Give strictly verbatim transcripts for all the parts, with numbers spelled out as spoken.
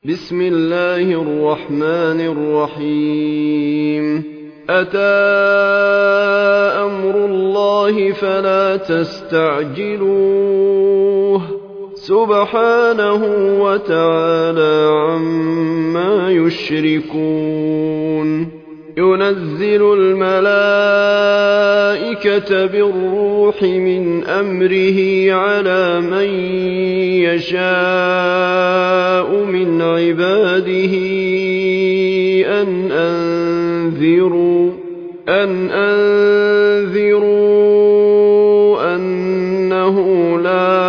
بسم الله الرحمن الرحيم أتى أمر الله فلا تستعجلوه سبحانه وتعالى عما يشركون ينزل الملائكة بالروح من أمره على من يشاء من عباده أن أنذروا أن أنذروا أنه لا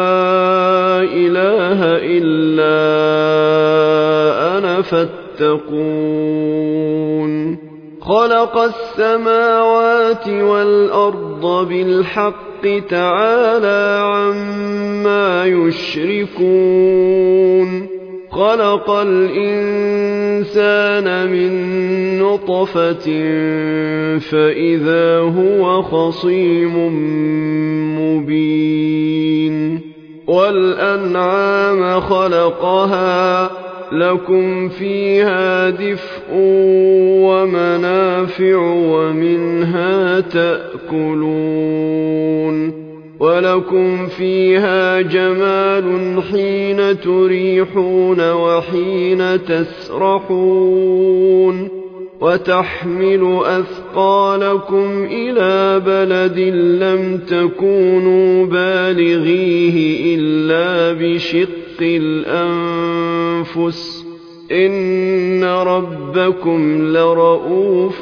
إله إلا أنا فاتقون خلق السماوات والأرض بالحق تعالى عما يشركون خلق الإنسان من نطفة فإذا هو خصيم مبين والأنعام خلقها لكم فيها دفء ومنافع ومنها تأكلون ولكم فيها جمال حين تريحون وحين تسرحون وتحمل أثقالكم إلى بلد لم تكونوا بالغيه إلا بشق الأنفس إن ربكم لرؤوف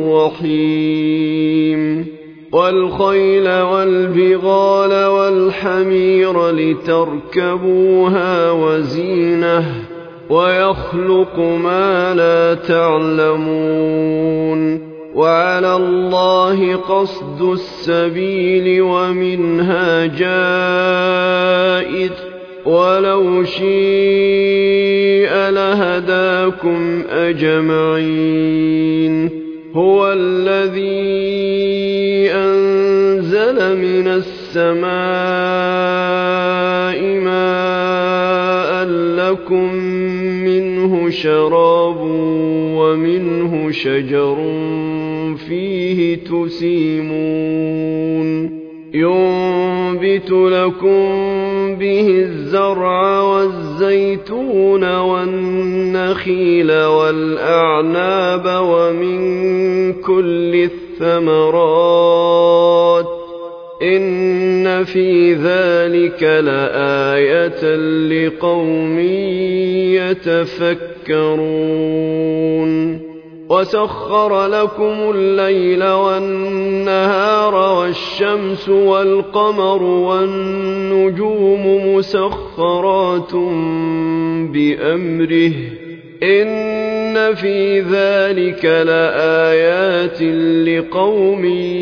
رحيم والخيل والبغال والحمير لتركبوها وزينة ويخلق ما لا تعلمون وعلى الله قصد السبيل ومنها جائر ولو شيء لهداكم أجمعين هو الذي أنزل من السماء ماء لكم منه شراب ومنه شجر فيه تسيمون ينبت لكم به الزرع والزيتون والنخيل والأعناب ومن كل الثمرات إن في ذلك لآية لقوم يتفكرون وسخر لكم الليل والنهار والشمس والقمر والنجوم مسخرات بأمره إن في ذلك لآيات لقوم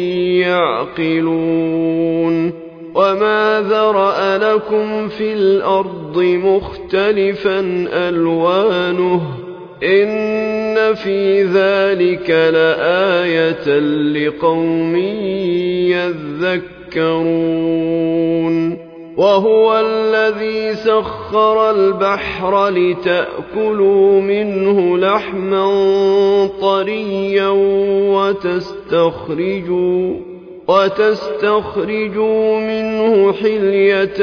يعقلون وما ذرأ لكم في الأرض مختلفا ألوانه إن في ذلك لآية لقوم يذكرون وهو الذي سخر البحر لتأكلوا منه لحما طريا وتستخرجوا وتستخرجوا منه حلية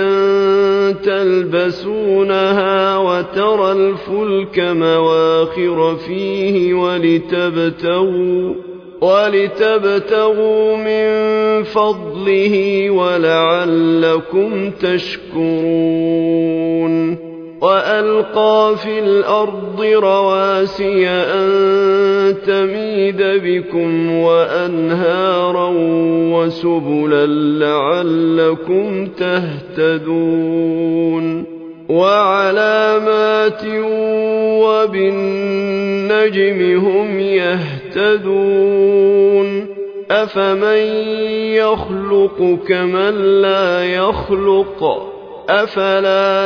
تلبسونها وترى الفلك مواخر فيه ولتبتغوا ولتبتغوا من فضله ولعلكم تشكرون وألقى في الأرض رواسي أن تميد بكم وأنهارا وسبلا لعلكم تهتدون وعلامات وبالنجم هم يهتدون أفمن يخلق كمن لا يخلق أفلا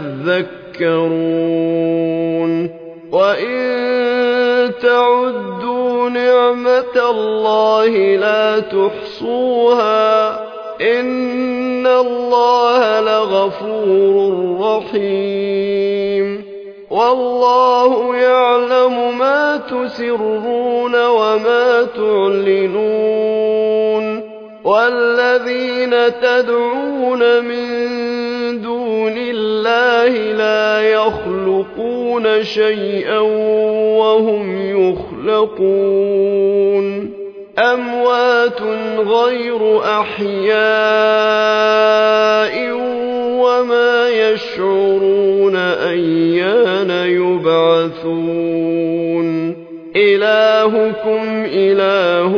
تذكرون وإن تعدوا نعمة الله لا تحصوها إن الله لغفور رحيم والله يعلم ما تسرون وما تعلنون والذين تدعون من دون الله لا يخلقون شيئا وهم يخلقون أموات غير أحياء وما يشعرون أيان يبعثون إلهكم إله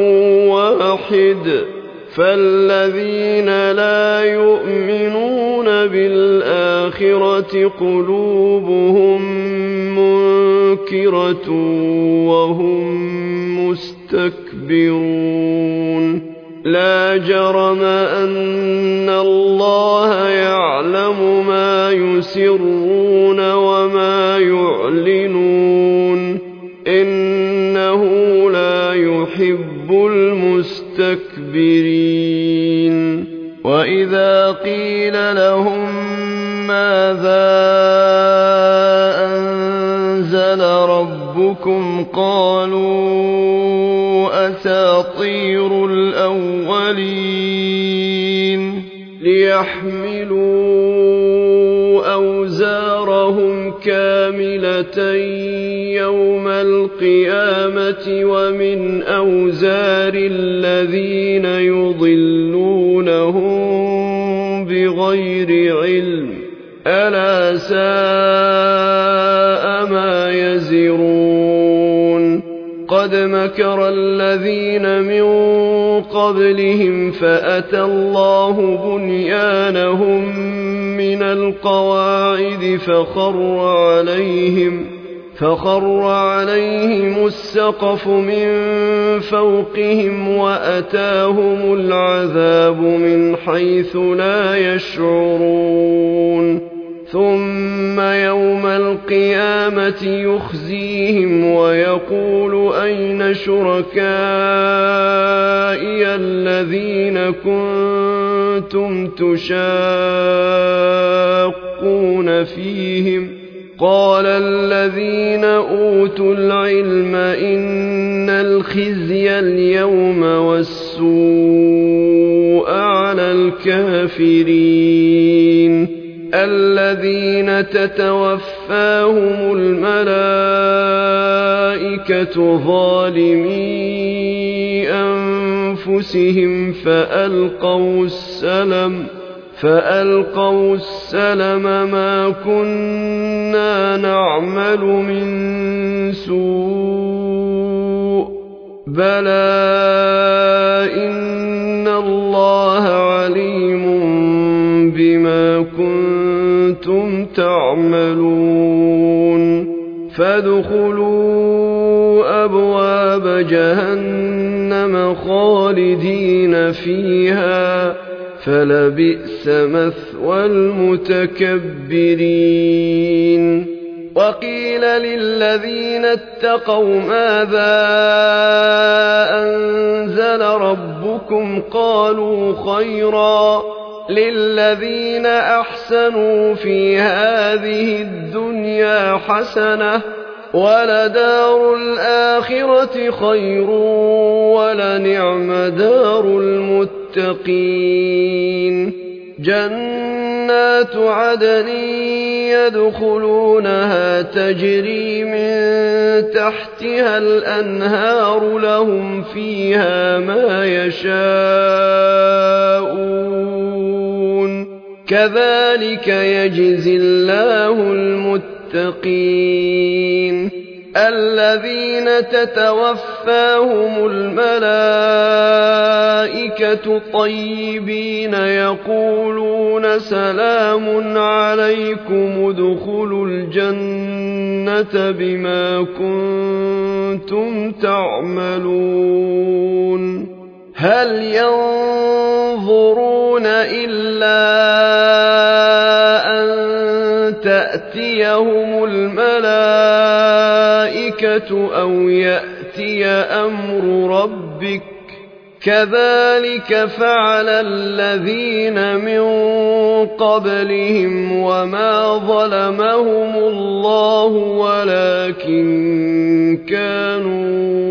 واحد فالذين لا يؤمنون بالآخرة قلوبهم منكرة وهم مستكبرون لا جرم أن الله يعلم ما يسرون وما يعلنون إنه لا يحب المستكبرين وإذا قيل لهم ماذا أنزل ربكم قالوا أساطير الأولين ليحملوا أوزارهم كاملة يوم القيامة ومن أوزار الذين يضلونهم بغير علم ألا ساء ما يزرون قد مكر الذين من قبلهم فأتى الله بنيانهم من القواعد فخر عليهم فخر عليهم السقف من فوقهم وأتاهم العذاب من حيث لا يشعرون ثم يوم القيامة يخزيهم ويقول أين شركائي الذين كنتم تشاقون فيهم قال الذين أوتوا العلم إن الخزي اليوم والسوء على الكافرين الذين تتوفاهم الملائكة ظالمي أنفسهم فألقوا السلم فألقوا السلم ما كنا نعمل من سوء بلى إن الله عليم بما كنتم تعملون فادخلوا أبواب جهنم خالدين فيها فلبئس مثوى المتكبرين وقيل للذين اتقوا ماذا أنزل ربكم قالوا خيرا للذين أحسنوا في هذه الدنيا حسنة ولدار الآخرة خير ولنعم دار المتقين جنات عدن يدخلونها تجري من تحتها الأنهار لهم فيها ما يشاءون كذلك يجزي الله المتقين الذين تتوفاهم الملائكة طيبين يقولون سلام عليكم ادخلوا الجنة بما كنتم تعملون هل ينظرون إلا أن تأتيهم الملائكة أو يأتي أمر ربك كذلك فعل الذين من قبلهم وما ظلمهم الله ولكن كانوا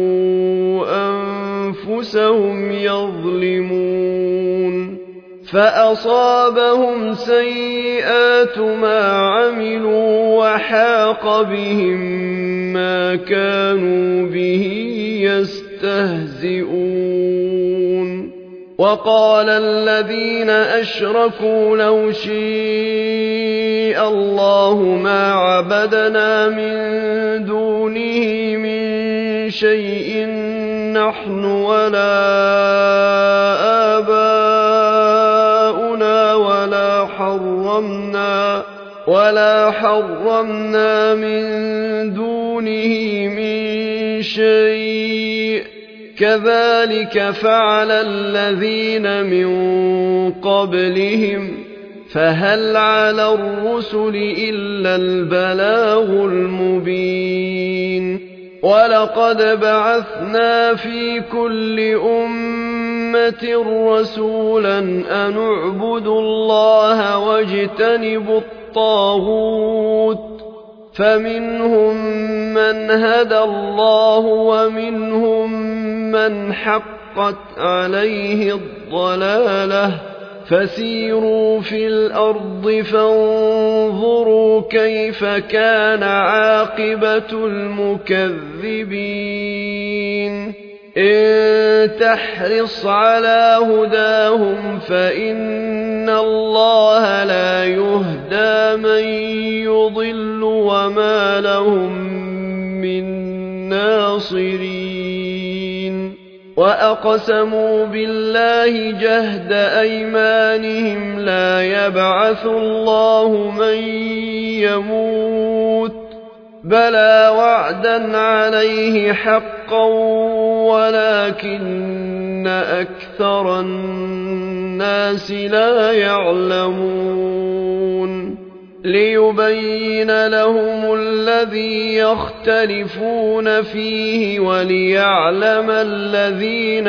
أنفسهم يظلمون فأصابهم سيئات ما عملوا وحاق بهم ما كانوا به يستهزئون وقال الذين أشركوا لو شاء الله ما عبدنا من دونه من شيء نحن ولا آباؤنا ولا حرمنا ولا حرمنا من دونه من شيء كذلك فعل الذين من قبلهم فهل على الرسل إلا البلاغ المبين ولقد بعثنا في كل أمة رسولا أن اعبدوا الله واجتنبوا الطاغوت فمنهم من هدى الله ومنهم من حقت عليه الضلالة فسيروا في الأرض فانظروا كيف كان عاقبة المكذبين إن تحرص على هداهم فإن الله لا يهدى من يضل وما لهم من ناصرين وأقسموا بالله جهد أيمانهم لا يبعث الله من يموت بلى وعدا عليه حقا ولكن أكثر الناس لا يعلمون ليبين لهم الذي يختلفون فيه وليعلم الذين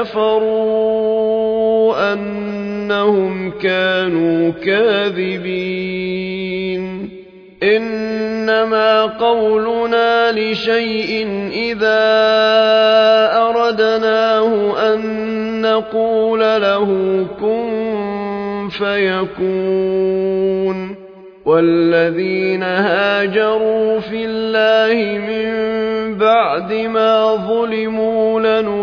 كفروا أنهم كانوا كاذبين إنما قولنا لشيء إذا أردناه أن نقول له كن فيكون والذين هاجروا في الله من بعد ما ظلموا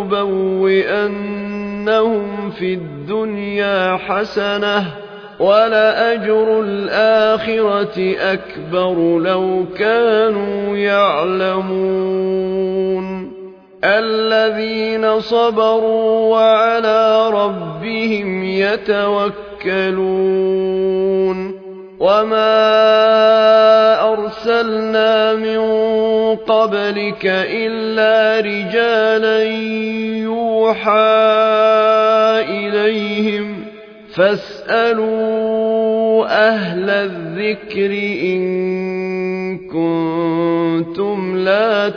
لنبوئنهم في الدنيا حسنة ولأجر الآخرة أكبر لو كانوا يعلمون الذين صبروا وعلى ربهم يتوكلون وما أرسلنا من قبلك إلا رجالا يوحى إليهم فاسألوا أهل الذكر إن كنتم لا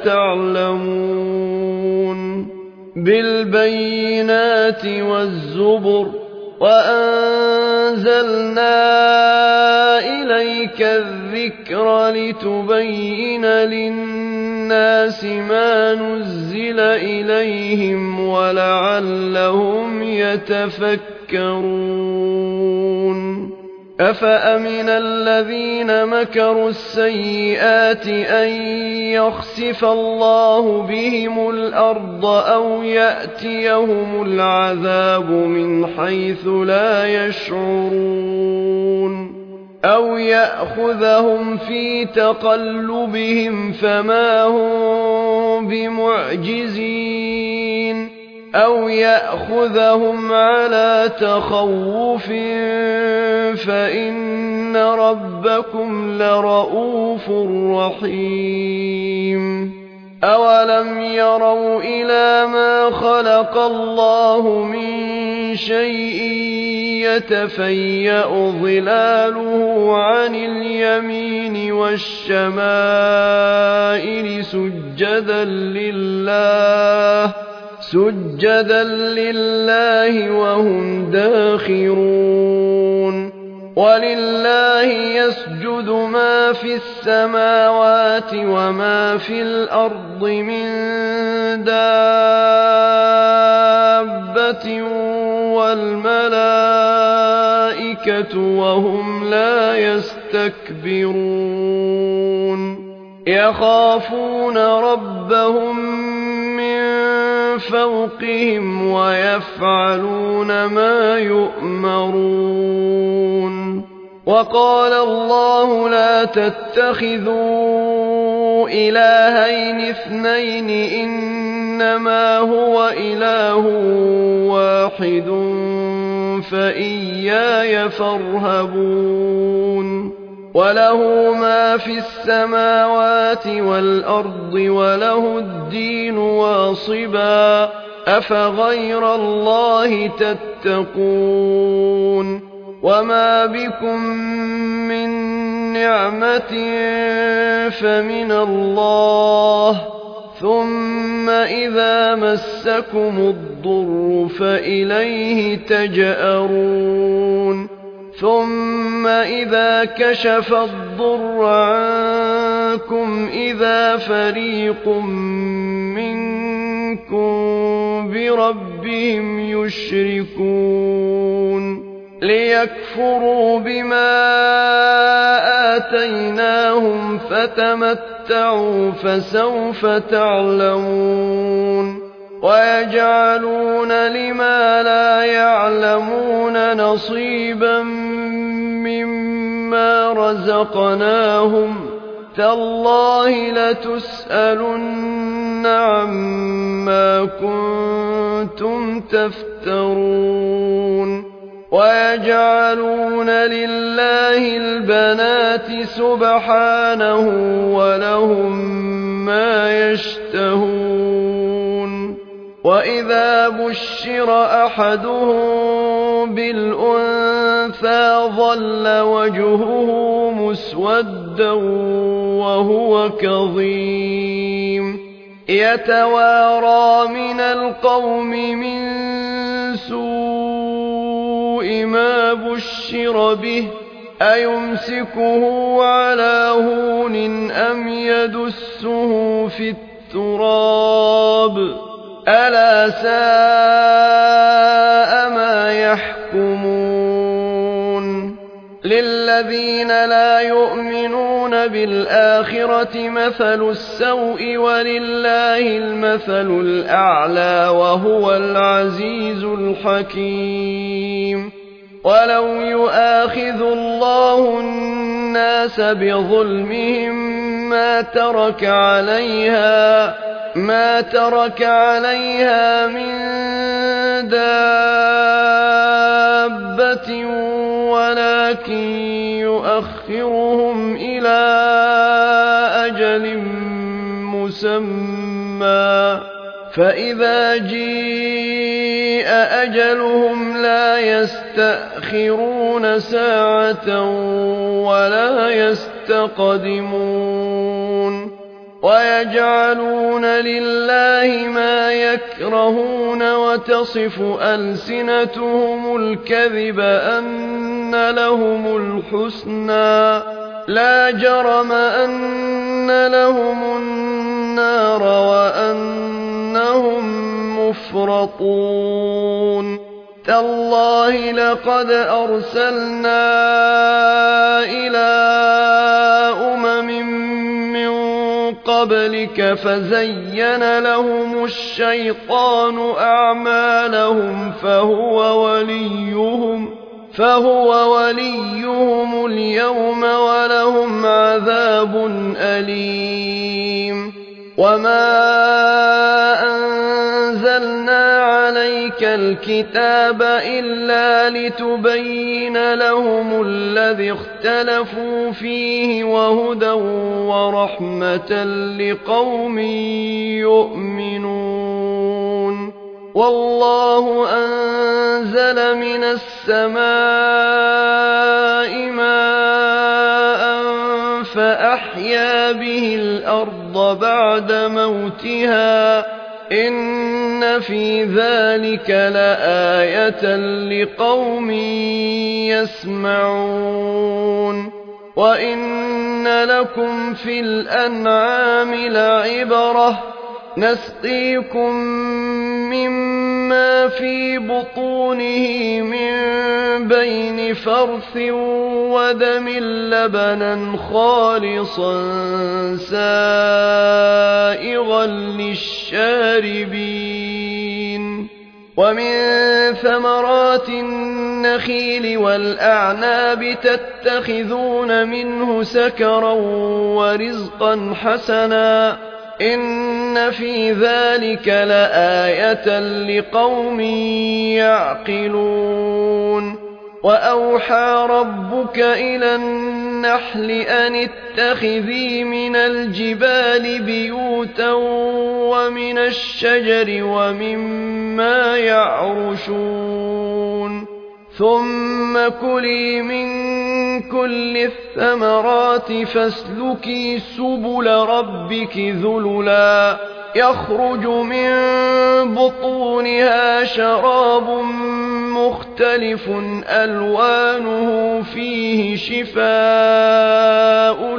تعلمون بالبينات والزبر وأنزلنا إليك الذكر لتبين للناس ما نزل إليهم ولعلهم يتفكرون أفأمن الذين مكروا السيئات أن يخسف الله بهم الأرض أو يأتيهم العذاب من حيث لا يشعرون أو يأخذهم في تقلبهم فما هم بمعجزين أو يأخذهم على تخوف فإن ربكم لرؤوف رحيم أولم يروا إلى ما خلق الله من شيء يتفيأ ظلاله عن اليمين والشمائل سجدا لله سجدا لله وهم داخرون ولله يسجد ما في السماوات وما في الأرض من دابة والملائكة وهم لا يستكبرون يخافون ربهم من فوقهم ويفعلون ما يؤمرون وقال الله لا تتخذوا إلهين اثنين إنما هو إله واحد فإياي فارهبون وله ما في السماوات والأرض وله الدين واصبا أفغير الله تتقون وما بكم من نعمة فمن الله ثم إذا مسكم الضر فإليه تجأرون ثم إذا كشف الضر عنكم إذا فريق منكم بربهم يشركون ليكفروا بما آتيناهم فتمتعوا فسوف تعلمون ويجعلون لما لا يعلمون نصيبا مما رزقناهم تالله لتسألن عما كنتم تفترون ويجعلون لله البنات سبحانه ولهم ما يشتهون وإذا بشر أحدهم بالأنثى ظل وجهه مسودا وهو كظيم يتوارى من القوم من سوء ما بشر به أيمسكه على هون أم يدسه في التراب ألا ساء ما يحكمون للذين لا يؤمنون بالآخرة مثل السوء ولله المثل الأعلى وهو العزيز الحكيم ولو يؤاخذ الله الناس بظلمهم ما ترك عليها ما ترك عليها من دابة ولكن يؤخرهم إلى أجل مسمى فإذا جيء أجلهم لا يستأخرون ساعة ولا يستقدمون ويجعلون لله ما يكرهون وتصف ألسنتهم الكذب أن لهم الحسنى لا جرم أن لهم النار وأنهم مفرطون تالله لقد أرسلنا إلى أمم قبلك فزين لهم الشيطان أعمالهم فهو وليهم فهو وليهم اليوم ولهم عذاب أليم وما أنزلنا عليك الكتاب إلا لتبين لهم الذي اختلفوا فيه وهدى ورحمة لقوم يؤمنون والله أنزل من السماء ماء فأحيا به الأرض بعد موتها إن في ذلك لآية لقوم يسمعون وإن لكم في الأنعام لعبرة نسقيكم مما في بطونه من بين فرث ودم لبنا خالصا سائغا للشاربين ومن ثمرات النخيل والأعناب تتخذون منه سكرا ورزقا حسنا إن في ذلك لآية لقوم يعقلون وأوحى ربك إلى النحل أن اتخذي من الجبال بيوتا ومن الشجر ومما يعرشون ثم كلي من كل الثمرات فاسلكي سبل ربك ذللا يخرج من بطونها شراب مختلف ألوانه فيه شفاء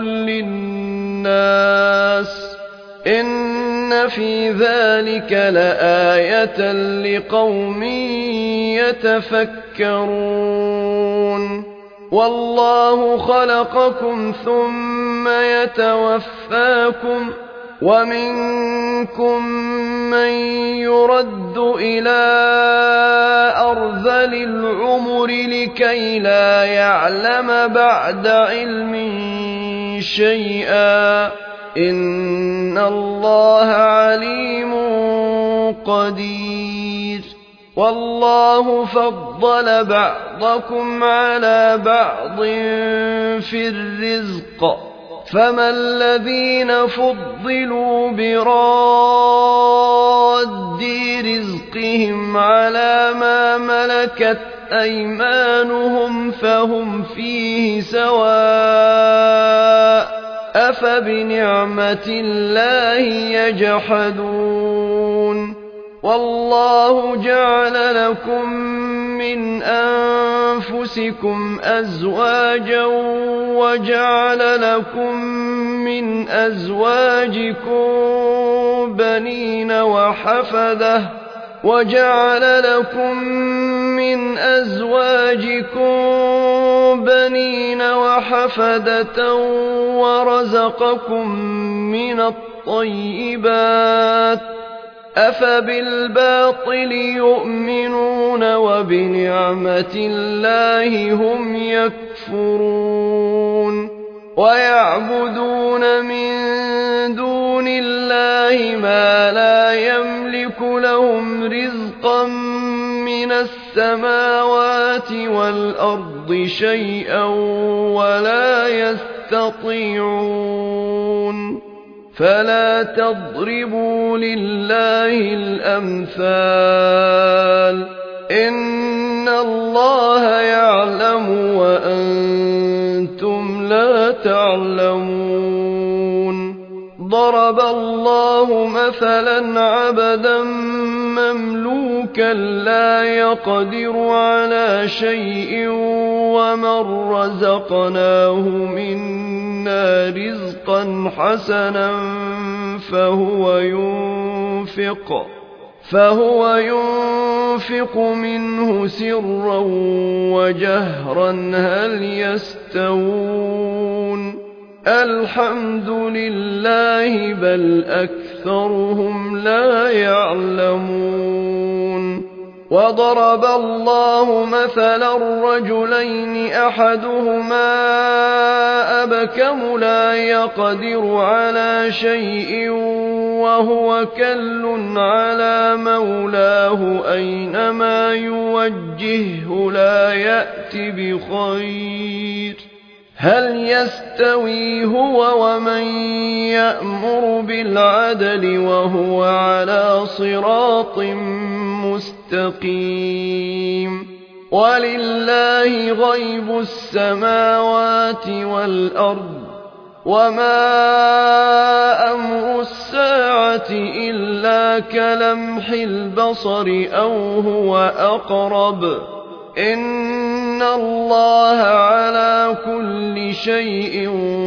للناس إن في ذلك لآية لقوم يتفكرون والله خلقكم ثم يتوفاكم ومنكم من يرد إلى أرذل العمر لكي لا يعلم بعد علم شيئا إن الله عليم قدير والله فضل بعضكم على بعض في الرزق فما الذين فضلوا براد رزقهم على ما ملكت أيمانهم فهم فيه سواء أفبنعمة الله يجحدون والله جعل لكم من أنفسكم أزواجا وجعل لكم من أزواجكم بنين وحفدة وجعل لكم من أزواجكم بنين وحفدة ورزقكم من الطيبات أفبالباطل يؤمنون وبنعمة الله هم يكفرون ويعبدون من دون الله ما لا يملك لهم رزقا من السماوات والأرض شيئا ولا يستطيعون فلا تضربوا لله الأمثال إن الله يعلم وأنتم لا تعلمون ضرب الله مثلا عبدا مملوكا لا يقدر على شيء ومن رزقناه منا رزقا حسنا فهو ينفق فهو ينفق منه سرا وجهرا هل يستوون الحمد لله بل أكثرهم لا يعلمون وضرب الله مثلا رجلين أحدهما أبكم لا يقدر على شيء وهو كل على مولاه أينما يوجهه لا يأتي بخير هل يستوي هو ومن يأمر بالعدل وهو على صراط مستقيم ولله غيب السماوات والأرض وما أمر الساعة إلا إلا كلمح البصر أو هو أقرب إن الله على كل شيء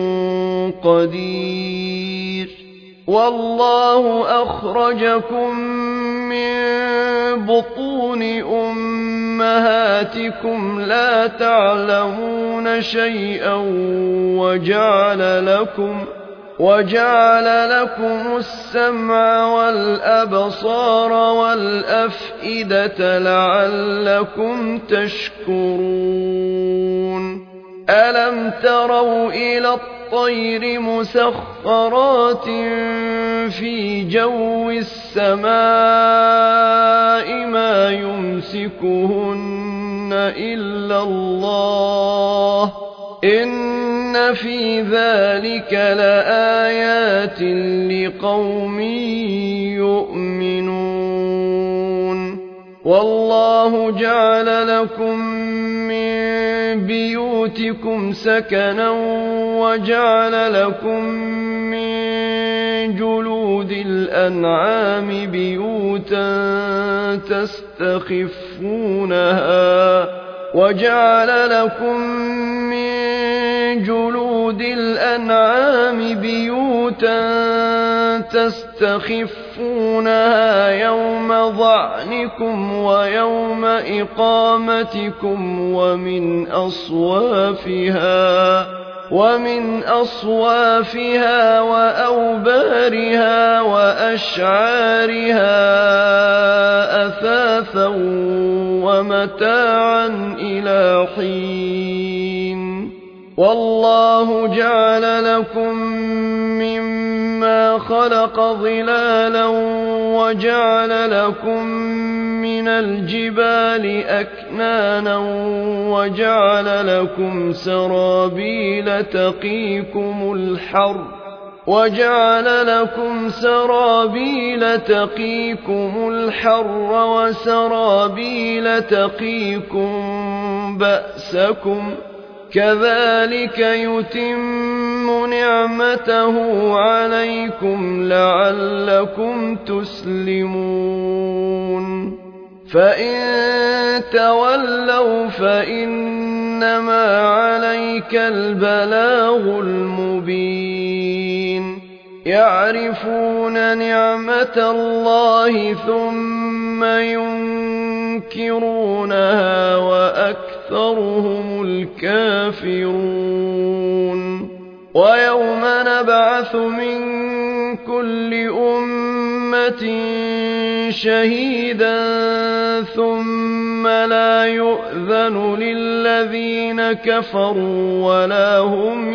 قدير والله أخرجكم من بطون أمهاتكم لا تعلمون شيئا وجعل لكم وجعل لكم السمع والأبصار والأفئدة لعلكم تشكرون ألم تروا إلى الطير مسخرات في جو السماء ما يمسكهن إلا الله إن في ذلك لآيات لقوم يؤمنون والله جعل لكم من بيوتكم سكنا وجعل لكم من جلود الأنعام بيوتا تستخفونها وجعل لكم من جلود الأنعام بيوتا تستخفونها يوم ظعنكم ويوم إقامتكم ومن أصوافها ومن أصوافها وأوبارها وأشعارها أثاثا ومتاعا إلى حين والله جعل لكم مما خلق ظلالا وجعل لكم من الجبال أكنانا وجعل لكم سرابيل تقيكم الحر وجعل لكم سرابيل تقيكم الحر وسرابيل تقيكم بأسكم كذلك يتم نعمته عليكم لعلكم تسلمون فإن تولوا فإنما عليك البلاغ المبين يعرفون نعمة الله ثم ينكرونها وأكثرهم الكافرون ويوم نبعث من كل أمة شهيدا ثم لا يؤذن للذين كفروا ولا هم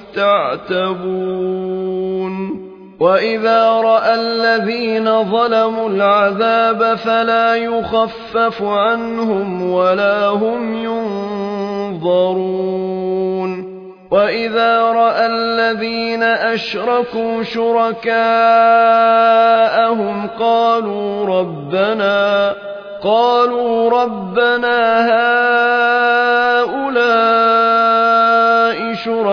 يستعتبون وإذا رأى الذين ظلموا العذاب فلا يخفف عنهم ولا هم ينظرون وإذا رأى الذين أشركوا شركاءهم قالوا ربنا قالوا ربنا هؤلاء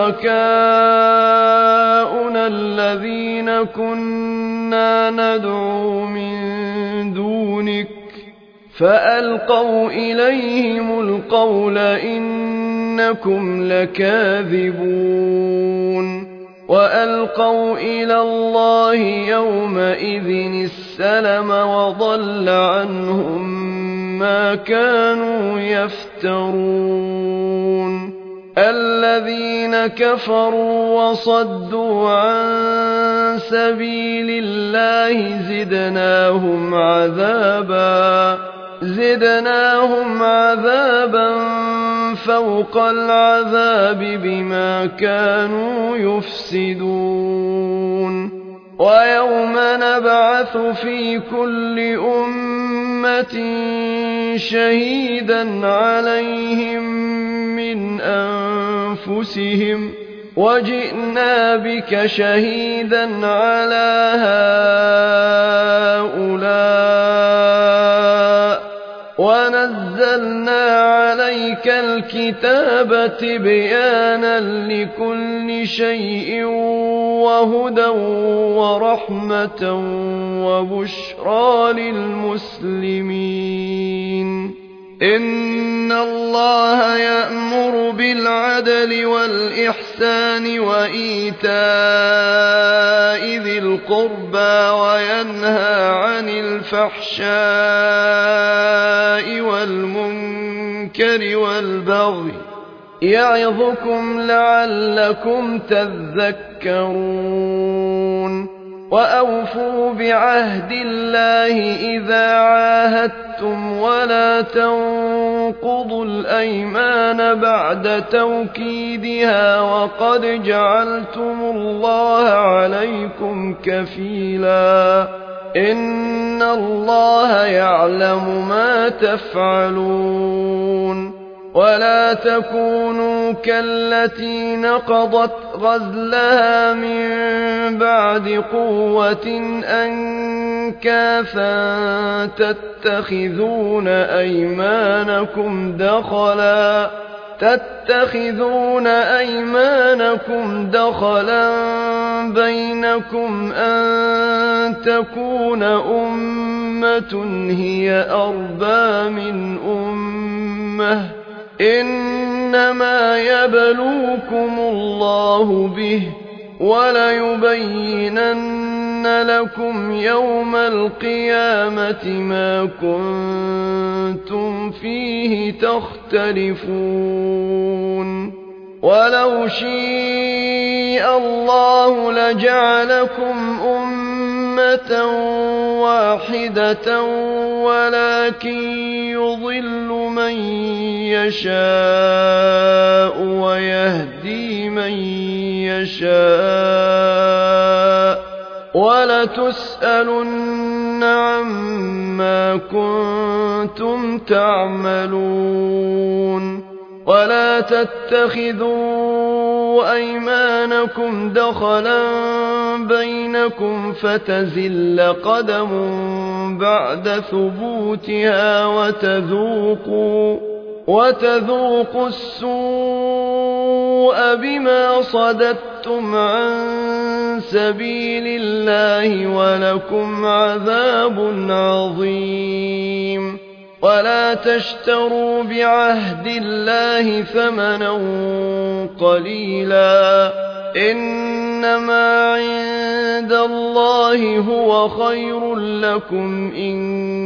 شركاؤنا الذين كنا ندعو من دونك فألقوا إليهم القول إنكم لكاذبون وألقوا إلى الله يومئذ السلم وضل عنهم ما كانوا يفترون الذين كفروا وصدوا عن سبيل الله زدناهم عذابا زدناهم عذابا فوق العذاب بما كانوا يفسدون ويوم نبعث في كل أمة شهيدا عليهم من أنفسهم وجئنا بك شهيدا على هؤلاء ونزلنا عليك الكتاب تبيانا لكل شيء وهدى ورحمة وبشرى للمسلمين. إن الله يأمر بالعدل والإحسان وإيتاء ذي القربى وينهى عن الفحشاء والمنكر والبغي يعظكم لعلكم تذكرون. وأوفوا بعهد الله إذا عاهدتم ولا تنقضوا الأيمان بعد توكيدها وقد جعلتم الله عليكم كفيلا إن الله يعلم ما تفعلون. ولا تكونوا كالتي نقضت غزلها من بعد قوة أنكاثا تتخذون أيمانكم دخلا تتخذون أيمانكم دخلا بينكم أن تكون أمة هي أربى من أمة إنما يبلوكم الله به وليبينن لكم يوم القيامة ما كنتم فيه تختلفون. ولو شاء الله لجعلكم أمة واحدة ولكن يضل من يشاء ويهدي من يشاء ولتسألن عما كنتم تعملون. ولا تتخذوا أيمانكم دخلا بينكم فتزل قدم بعد ثبوتها وتذوقوا, وتذوقوا السوء بما صددتم عن سبيل الله ولكم عذاب عظيم. ولا تشتروا بعهد الله ثمنا قليلا إنما عند الله هو خير لكم إن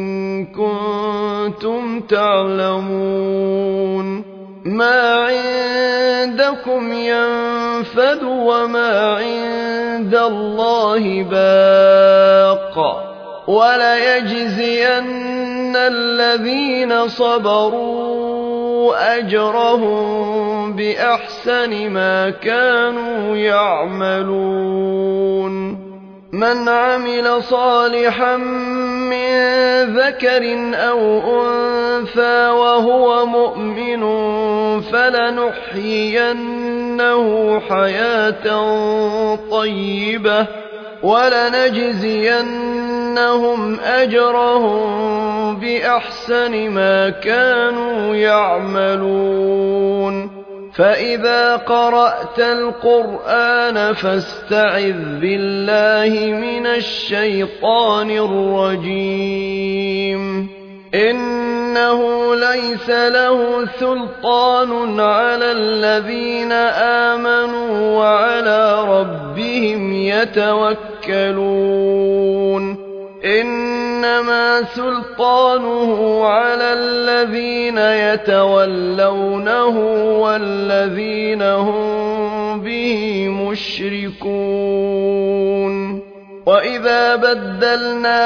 كنتم تعلمون. ما عندكم ينفد وما عند الله باق وليجزين الذين صبروا أجرهم بأحسن ما كانوا يعملون. من عمل صالحا من ذكر أو أنثى وهو مؤمن فلنحيينه حياة طيبة ولنجزينهم أجرهم بأحسن ما كانوا يعملون. فإذا قرأت القرآن فاستعذ بالله من الشيطان الرجيم. إنه ليس له سلطان على الذين آمنوا وعلى ربهم يتوكلون. إنما سلطانه على الذين يتولونه والذين هم به مشركون. وإذا بدلنا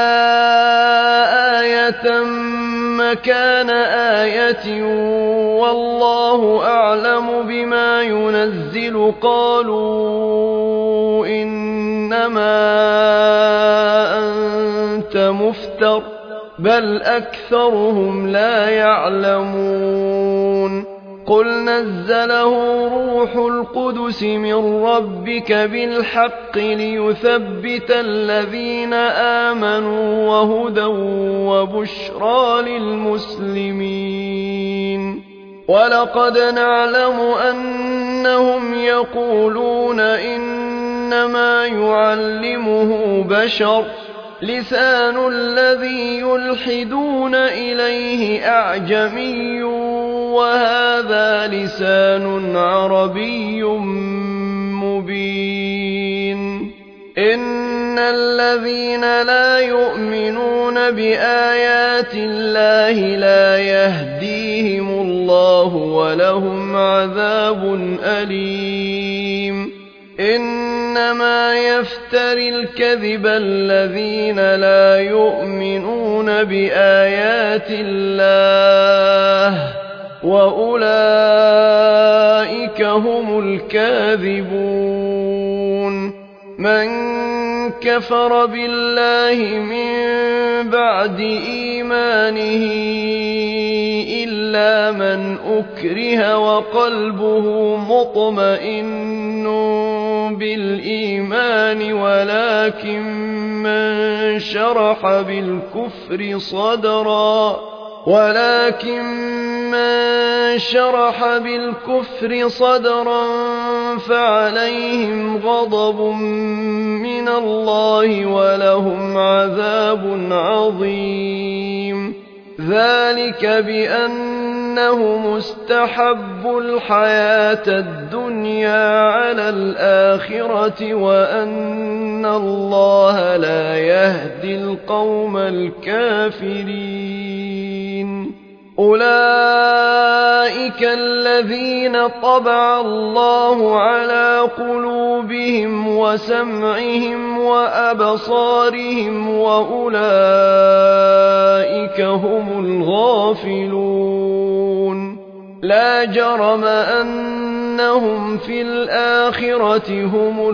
آية مكان آية والله أعلم بما ينزل قالوا إنما أنت مفتر بل أكثرهم لا يعلمون. قل نزله روح القدس من ربك بالحق ليثبت الذين آمنوا وهدى وبشرى للمسلمين. ولقد نعلم أنهم يقولون إن إنما يعلمه بشر لسان الذي يلحدون إليه أعجمي وهذا لسان عربي مبين إن الذين لا يؤمنون بآيات الله لا يهديهم الله ولهم عذاب أليم إنما يفتري الكذب الذين لا يؤمنون بآيات الله وأولئك هم الكاذبون من كفر بالله من بعد إيمانه إلا من أكره وقلبه مطمئن بالإيمان ولكن من شرح بالكفر صدرا ولكن من شرح بالكفر صدرا فعليهم غضب من الله ولهم عذاب عظيم ذلك بأنهم استحبوا الحياة الدنيا على الآخرة وأن الله لا يهدي القوم الكافرين أولئك الذين طبع الله على قلوبهم وسمعهم وأبصارهم وأولئك هم الغافلون لا جرم أنهم في الآخرة هم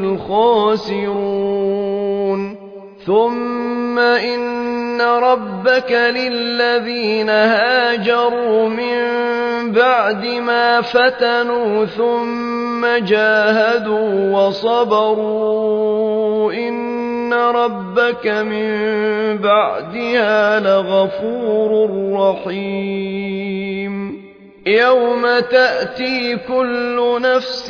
الخاسرون ثم إن ربك للذين هاجروا من بعد ما فتنوا ثم جاهدوا وصبروا إن ربك من بعدها لغفور رحيم يوم تأتي كل نفس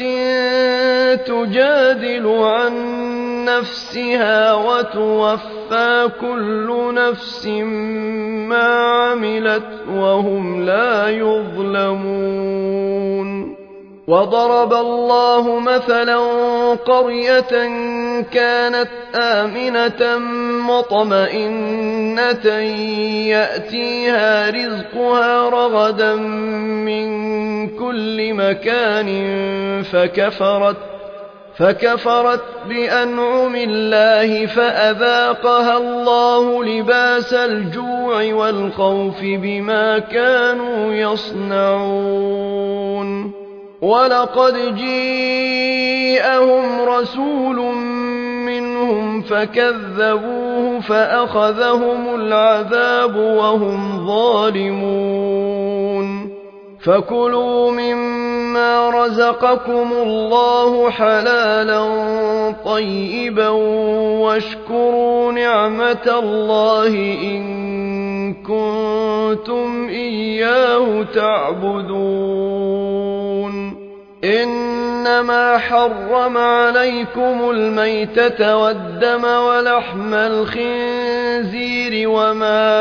تجادل عن نفسها وتوفى كل نفس ما عملت وهم لا يظلمون وضرب الله مثلا قرية كانت آمنة مطمئنة يأتيها رزقها رغدا من كل مكان فكفرت فكفرت بأنعم الله فأذاقها الله لباس الجوع والخوف بما كانوا يصنعون ولقد جيءهم رسول منهم فكذبوه فأخذهم العذاب وهم ظالمون فكلوا مما رزقكم الله حلالا طيبا واشكروا نعمة الله إن كنتم إياه تعبدون إنما حرم عليكم الميتة والدم ولحم الخنزير وما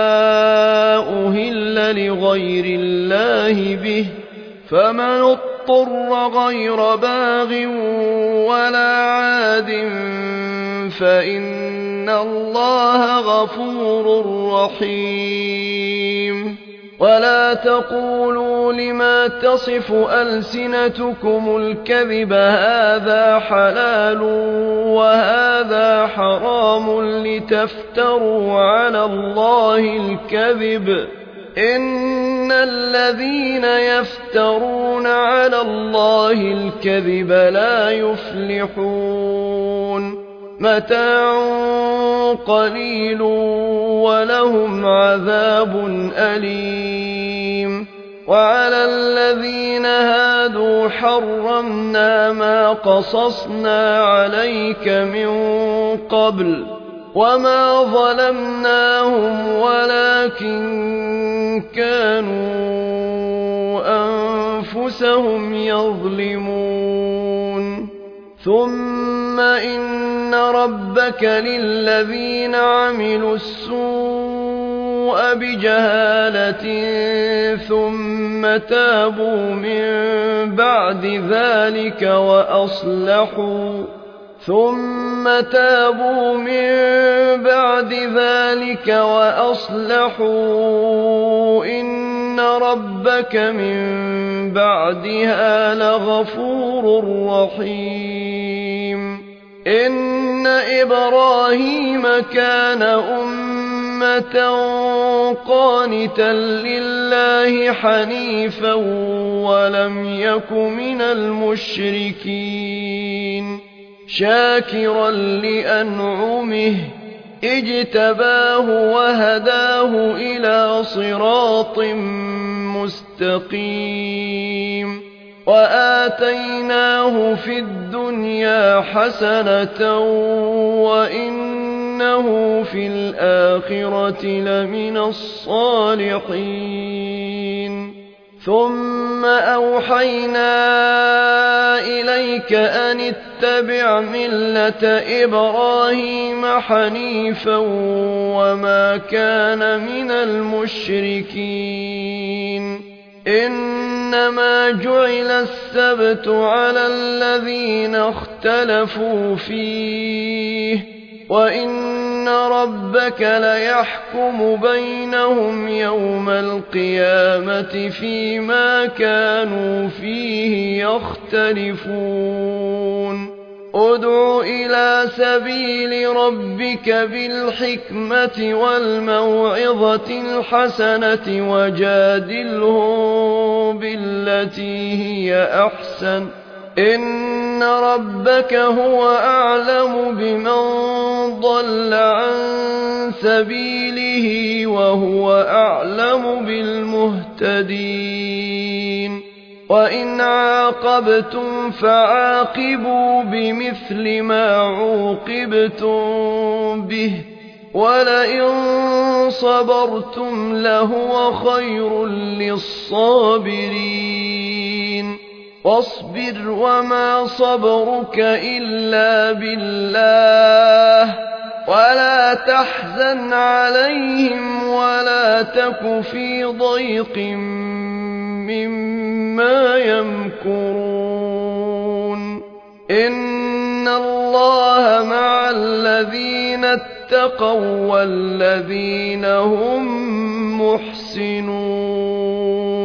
أهل لغير الله به فمن اضطر غير باغ ولا عاد فإن الله غفور رحيم ولا تقولوا لما تصف ألسنتكم الكذب هذا حلال وهذا حرام لتفتروا على الله الكذب إن الذين يفترون على الله الكذب لا يفلحون متاع قليل ولهم عذاب أليم وعلى الذين هادوا حرمنا ما قصصنا عليك من قبل وما ظلمناهم ولكن كانوا أنفسهم يظلمون ثم ثم إن ربك للذين عملوا السوء بجهالة ثم تابوا من بعد ذلك وأصلحوا ثم تابوا من بعد ذلك وأصلحوا إن ربك من بعدها لغفور رحيم إن إبراهيم كان أمة قانتا لله حنيفا ولم يك من المشركين شاكرا لأنعمه اجتباه وهداه إلى صراط مستقيم وآتيناه في الدنيا حسنة وإنه في الآخرة لمن الصالحين ثم أوحينا إليك أن اتبع ملة إبراهيم حنيفا وما كان من المشركين إنما جعل السبت على الذين اختلفوا فيه وإن ربك ليحكم بينهم يوم القيامة فيما كانوا فيه يختلفون ادع إلى سبيل ربك بالحكمة والموعظة الحسنة وجادلهم بالتي هي أحسن إن ربك هو أعلم بمن ضل عن سبيله وهو أعلم بالمهتدين وإن عاقبتم فعاقبوا بمثل ما عوقبتم به ولئن صبرتم لهو خير للصابرين واصبر وما صبرك إلا بالله ولا تحزن عليهم ولا تك في ضيق مما يمكرون إن الله مع الذين اتقوا والذين هم محسنون